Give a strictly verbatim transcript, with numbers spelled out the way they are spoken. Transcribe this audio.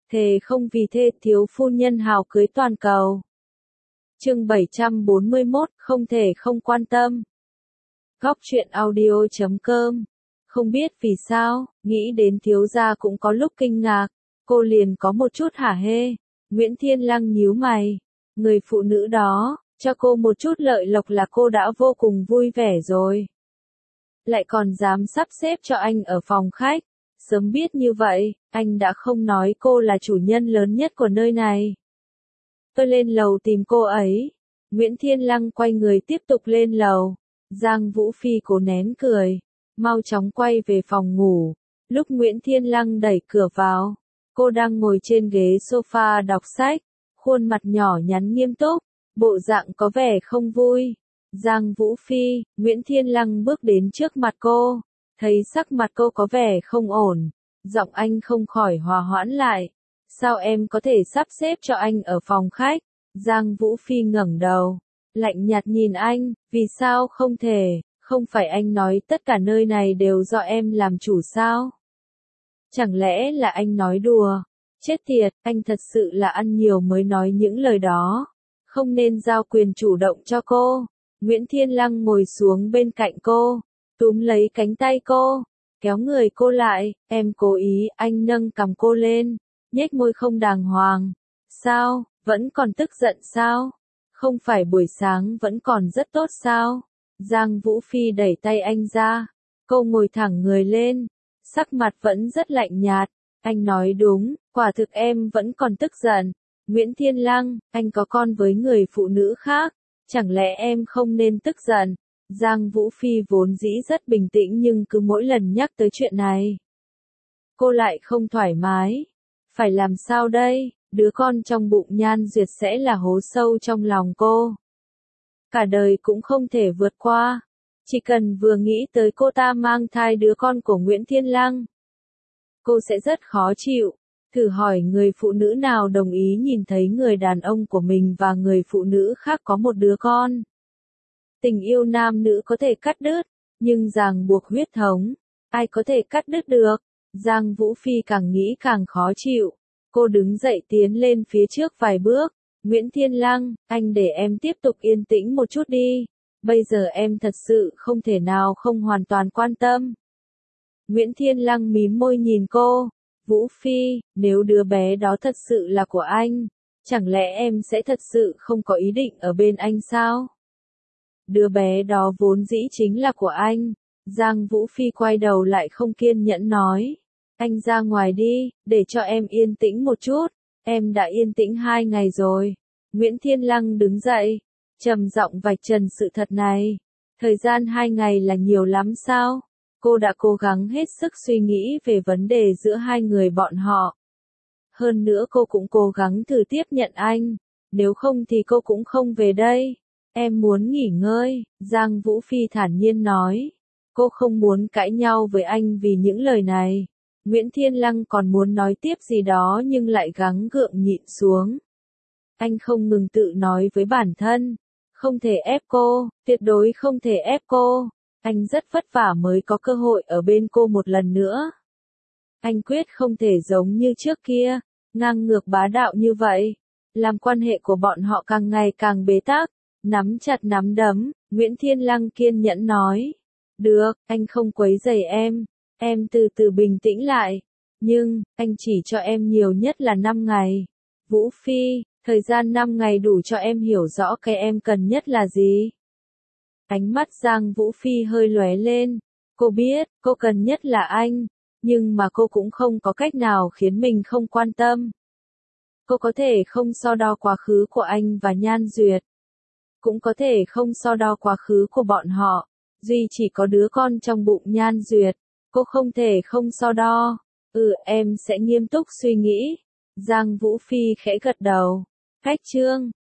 Thề không vì thê thiếu phu nhân hào cưới toàn cầu. Chương bảy trăm bốn mươi mốt, không thể không quan tâm. Góc truyện audio chấm com. Không biết vì sao, nghĩ đến thiếu gia cũng có lúc kinh ngạc, cô liền có một chút hả hê. Nguyễn Thiên Lăng nhíu mày. Người phụ nữ đó, cho cô một chút lợi lộc là cô đã vô cùng vui vẻ rồi. Lại còn dám sắp xếp cho anh ở phòng khách. Sớm biết như vậy, anh đã không nói cô là chủ nhân lớn nhất của nơi này. Tôi lên lầu tìm cô ấy. Nguyễn Thiên Lăng quay người tiếp tục lên lầu. Giang Vũ Phi cố nén cười, mau chóng quay về phòng ngủ. Lúc Nguyễn Thiên Lăng đẩy cửa vào, cô đang ngồi trên ghế sofa đọc sách, khuôn mặt nhỏ nhắn nghiêm túc, bộ dạng có vẻ không vui. Giang Vũ Phi, Nguyễn Thiên Lăng bước đến trước mặt cô, thấy sắc mặt cô có vẻ không ổn, giọng anh không khỏi hòa hoãn lại. Sao em có thể sắp xếp cho anh ở phòng khách? Giang Vũ Phi ngẩng đầu, lạnh nhạt nhìn anh, vì sao không thể, không phải anh nói tất cả nơi này đều do em làm chủ sao? Chẳng lẽ là anh nói đùa? Chết tiệt, anh thật sự là ăn nhiều mới nói những lời đó. Không nên giao quyền chủ động cho cô. Nguyễn Thiên Lăng ngồi xuống bên cạnh cô, túm lấy cánh tay cô, kéo người cô lại, em cố ý. Anh nâng cằm cô lên, nhếch môi không đàng hoàng. Sao, vẫn còn tức giận sao? Không phải buổi sáng vẫn còn rất tốt sao? Giang Vũ Phi đẩy tay anh ra, cô ngồi thẳng người lên, sắc mặt vẫn rất lạnh nhạt. Anh nói đúng, quả thực em vẫn còn tức giận. Nguyễn Thiên Lăng, anh có con với người phụ nữ khác, chẳng lẽ em không nên tức giận? Giang Vũ Phi vốn dĩ rất bình tĩnh nhưng cứ mỗi lần nhắc tới chuyện này, cô lại không thoải mái. Phải làm sao đây? Đứa con trong bụng Nhan Duyệt sẽ là hố sâu trong lòng cô. Cả đời cũng không thể vượt qua. Chỉ cần vừa nghĩ tới cô ta mang thai đứa con của Nguyễn Thiên Lăng, cô sẽ rất khó chịu. Thử hỏi người phụ nữ nào đồng ý nhìn thấy người đàn ông của mình và người phụ nữ khác có một đứa con. Tình yêu nam nữ có thể cắt đứt, nhưng ràng buộc huyết thống, ai có thể cắt đứt được? Giang Vũ Phi càng nghĩ càng khó chịu. Cô đứng dậy tiến lên phía trước vài bước. Nguyễn Thiên Lăng, anh để em tiếp tục yên tĩnh một chút đi. Bây giờ em thật sự không thể nào không hoàn toàn quan tâm. Nguyễn Thiên Lăng mím môi nhìn cô. Vũ Phi, nếu đứa bé đó thật sự là của anh, chẳng lẽ em sẽ thật sự không có ý định ở bên anh sao? Đứa bé đó vốn dĩ chính là của anh. Giang Vũ Phi quay đầu lại không kiên nhẫn nói. Anh ra ngoài đi, để cho em yên tĩnh một chút. Em đã yên tĩnh hai ngày rồi. Nguyễn Thiên Lăng đứng dậy, trầm giọng vạch trần sự thật này. Thời gian hai ngày là nhiều lắm sao? Cô đã cố gắng hết sức suy nghĩ về vấn đề giữa hai người bọn họ. Hơn nữa cô cũng cố gắng thử tiếp nhận anh. Nếu không thì cô cũng không về đây. Em muốn nghỉ ngơi, Giang Vũ Phi thản nhiên nói. Cô không muốn cãi nhau với anh vì những lời này. Nguyễn Thiên Lăng còn muốn nói tiếp gì đó nhưng lại gắng gượng nhịn xuống. Anh không ngừng tự nói với bản thân. Không thể ép cô, tuyệt đối không thể ép cô. Anh rất vất vả mới có cơ hội ở bên cô một lần nữa. Anh quyết không thể giống như trước kia, ngang ngược bá đạo như vậy. Làm quan hệ của bọn họ càng ngày càng bế tắc. Nắm chặt nắm đấm, Nguyễn Thiên Lăng kiên nhẫn nói. Được, anh không quấy rầy em. Em từ từ bình tĩnh lại. Nhưng, anh chỉ cho em nhiều nhất là năm ngày. Vũ Phi, thời gian năm ngày đủ cho em hiểu rõ cái em cần nhất là gì. Ánh mắt Giang Vũ Phi hơi lóe lên. Cô biết, cô cần nhất là anh. Nhưng mà cô cũng không có cách nào khiến mình không quan tâm. Cô có thể không so đo quá khứ của anh và Nhan Duyệt. Cũng có thể không so đo quá khứ của bọn họ. Duy chỉ có đứa con trong bụng Nhan Duyệt. Cô không thể không so đo. Ừ, em sẽ nghiêm túc suy nghĩ. Giang Vũ Phi khẽ gật đầu. Khách chương.